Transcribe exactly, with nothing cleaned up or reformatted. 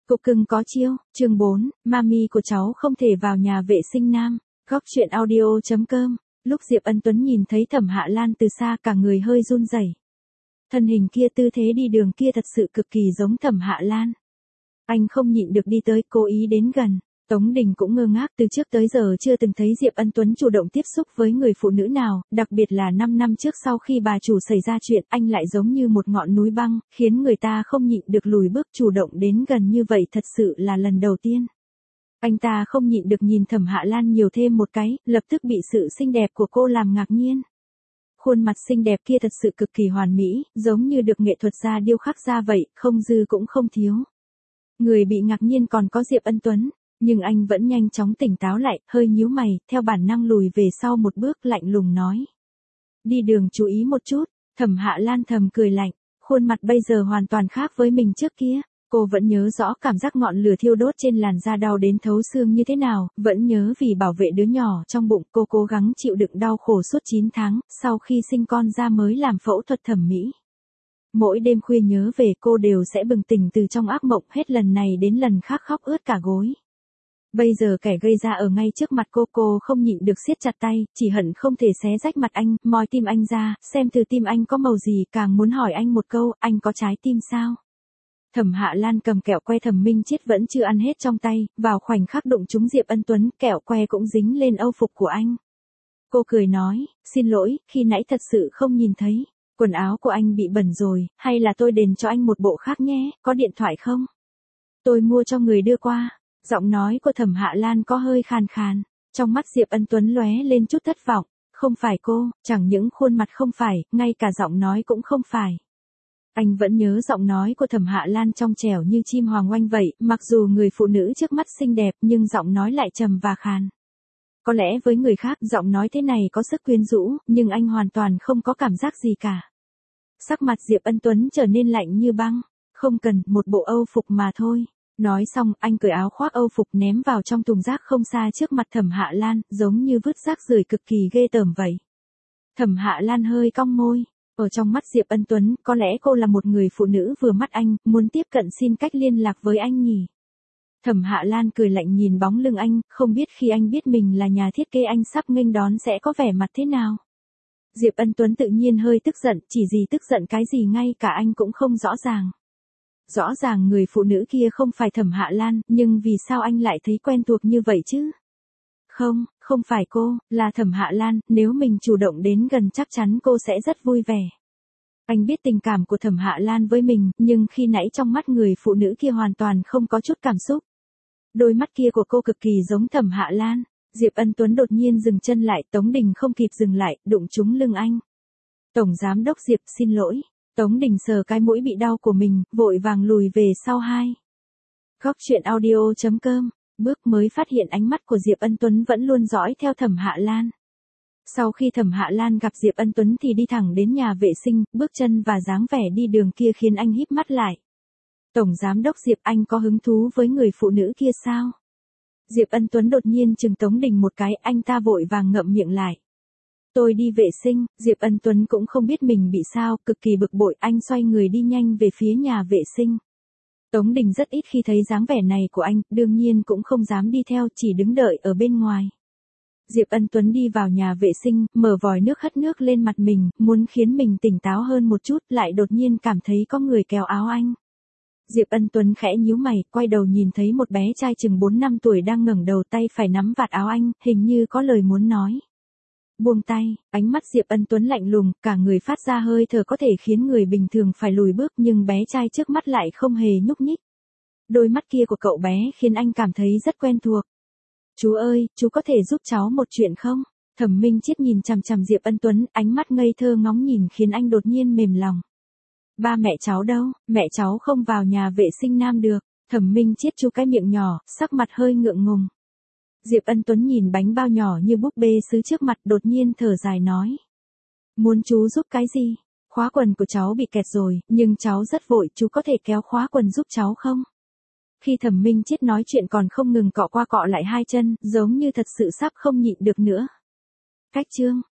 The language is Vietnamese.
Cục cưng có chiêu, chương bốn, mami của cháu không thể vào nhà vệ sinh nam. Góc truyện audio chấm com. Lúc Diệp Ân Tuấn nhìn thấy Thẩm Hạ Lan từ xa cả người hơi run rẩy. Thân hình kia, tư thế đi đường kia thật sự cực kỳ giống Thẩm Hạ Lan. Anh không nhịn được đi tới, cố ý đến gần. Tống Đình cũng ngơ ngác, từ trước tới giờ chưa từng thấy Diệp Ân Tuấn chủ động tiếp xúc với người phụ nữ nào, đặc biệt là năm năm trước sau khi bà chủ xảy ra chuyện, anh lại giống như một ngọn núi băng, khiến người ta không nhịn được lùi bước chủ động đến gần như vậy, thật sự là lần đầu tiên. Anh ta không nhịn được nhìn Thẩm Hạ Lan nhiều thêm một cái, lập tức bị sự xinh đẹp của cô làm ngạc nhiên. Khuôn mặt xinh đẹp kia thật sự cực kỳ hoàn mỹ, giống như được nghệ thuật gia điêu khắc ra vậy, không dư cũng không thiếu. Người bị ngạc nhiên còn có Diệp Ân Tuấn. Nhưng anh vẫn nhanh chóng tỉnh táo lại, hơi nhíu mày, theo bản năng lùi về sau một bước, lạnh lùng nói. Đi đường chú ý một chút. Thẩm Hạ Lan thầm cười lạnh, khuôn mặt bây giờ hoàn toàn khác với mình trước kia. Cô vẫn nhớ rõ cảm giác ngọn lửa thiêu đốt trên làn da đau đến thấu xương như thế nào, vẫn nhớ vì bảo vệ đứa nhỏ trong bụng cô cố gắng chịu đựng đau khổ suốt chín tháng, sau khi sinh con ra mới làm phẫu thuật thẩm mỹ. Mỗi đêm khuya nhớ về cô đều sẽ bừng tỉnh từ trong ác mộng, hết lần này đến lần khác khóc ướt cả gối. Bây giờ kẻ gây ra ở ngay trước mặt cô, cô không nhịn được siết chặt tay, chỉ hận không thể xé rách mặt anh, moi tim anh ra, xem từ tim anh có màu gì, càng muốn hỏi anh một câu, anh có trái tim sao? Thẩm Hạ Lan cầm kẹo que Thẩm Minh Chiết vẫn chưa ăn hết trong tay, vào khoảnh khắc đụng trúng Diệp Ân Tuấn, kẹo que cũng dính lên âu phục của anh. Cô cười nói, xin lỗi, khi nãy thật sự không nhìn thấy, quần áo của anh bị bẩn rồi, hay là tôi đền cho anh một bộ khác nhé, có điện thoại không? Tôi mua cho người đưa qua. Giọng nói của Thẩm Hạ Lan có hơi khàn khàn, trong mắt Diệp Ân Tuấn lóe lên chút thất vọng, không phải cô, chẳng những khuôn mặt không phải, ngay cả giọng nói cũng không phải. Anh vẫn nhớ giọng nói của Thẩm Hạ Lan trong trẻo như chim hoàng oanh vậy, mặc dù người phụ nữ trước mắt xinh đẹp nhưng giọng nói lại trầm và khàn. Có lẽ với người khác giọng nói thế này có sức quyến rũ, nhưng anh hoàn toàn không có cảm giác gì cả. Sắc mặt Diệp Ân Tuấn trở nên lạnh như băng, không cần, một bộ âu phục mà thôi. Nói xong, anh cởi áo khoác âu phục ném vào trong thùng rác không xa trước mặt Thẩm Hạ Lan, giống như vứt rác rưởi cực kỳ ghê tởm vậy. Thẩm Hạ Lan hơi cong môi, ở trong mắt Diệp Ân Tuấn, có lẽ cô là một người phụ nữ vừa mắt anh, muốn tiếp cận xin cách liên lạc với anh nhỉ. Thẩm Hạ Lan cười lạnh nhìn bóng lưng anh, không biết khi anh biết mình là nhà thiết kế anh sắp nghênh đón sẽ có vẻ mặt thế nào. Diệp Ân Tuấn tự nhiên hơi tức giận, chỉ gì tức giận cái gì ngay cả anh cũng không rõ ràng. Rõ ràng người phụ nữ kia không phải Thẩm Hạ Lan, nhưng vì sao anh lại thấy quen thuộc như vậy chứ? Không, không phải cô, là Thẩm Hạ Lan, nếu mình chủ động đến gần chắc chắn cô sẽ rất vui vẻ. Anh biết tình cảm của Thẩm Hạ Lan với mình, nhưng khi nãy trong mắt người phụ nữ kia hoàn toàn không có chút cảm xúc. Đôi mắt kia của cô cực kỳ giống Thẩm Hạ Lan. Diệp Ân Tuấn đột nhiên dừng chân lại, Tống Đình không kịp dừng lại, đụng trúng lưng anh. Tổng giám đốc Diệp, xin lỗi. Tống Đình sờ cái mũi bị đau của mình, vội vàng lùi về sau hai. Góc truyện audio chấm com. Bước mới phát hiện ánh mắt của Diệp Ân Tuấn vẫn luôn dõi theo Thẩm Hạ Lan. Sau khi Thẩm Hạ Lan gặp Diệp Ân Tuấn thì đi thẳng đến nhà vệ sinh, bước chân và dáng vẻ đi đường kia khiến anh híp mắt lại. Tổng giám đốc Diệp, anh có hứng thú với người phụ nữ kia sao? Diệp Ân Tuấn đột nhiên chừng Tống Đình một cái, anh ta vội vàng ngậm miệng lại. Tôi đi vệ sinh, Diệp Ân Tuấn cũng không biết mình bị sao, cực kỳ bực bội, anh xoay người đi nhanh về phía nhà vệ sinh. Tống Đình rất ít khi thấy dáng vẻ này của anh, đương nhiên cũng không dám đi theo, chỉ đứng đợi ở bên ngoài. Diệp Ân Tuấn đi vào nhà vệ sinh, mở vòi nước hất nước lên mặt mình, muốn khiến mình tỉnh táo hơn một chút, lại đột nhiên cảm thấy có người kéo áo anh. Diệp Ân Tuấn khẽ nhíu mày, quay đầu nhìn thấy một bé trai chừng bốn năm tuổi đang ngẩng đầu, tay phải nắm vạt áo anh, hình như có lời muốn nói. Buông tay, ánh mắt Diệp Ân Tuấn lạnh lùng, cả người phát ra hơi thở có thể khiến người bình thường phải lùi bước, nhưng bé trai trước mắt lại không hề nhúc nhích. Đôi mắt kia của cậu bé khiến anh cảm thấy rất quen thuộc. Chú ơi, chú có thể giúp cháu một chuyện không? Thẩm Minh Chiết nhìn chằm chằm Diệp Ân Tuấn, ánh mắt ngây thơ ngóng nhìn khiến anh đột nhiên mềm lòng. Ba mẹ cháu đâu, mẹ cháu không vào nhà vệ sinh nam được. Thẩm Minh Chiết chu cái miệng nhỏ, sắc mặt hơi ngượng ngùng. Diệp Ân Tuấn nhìn bánh bao nhỏ như búp bê sứ trước mặt, đột nhiên thở dài nói. Muốn chú giúp cái gì? Khóa quần của cháu bị kẹt rồi, nhưng cháu rất vội, chú có thể kéo khóa quần giúp cháu không? Khi Thẩm Minh Chiết nói chuyện còn không ngừng cọ qua cọ lại hai chân, giống như thật sự sắp không nhịn được nữa. Cách chương.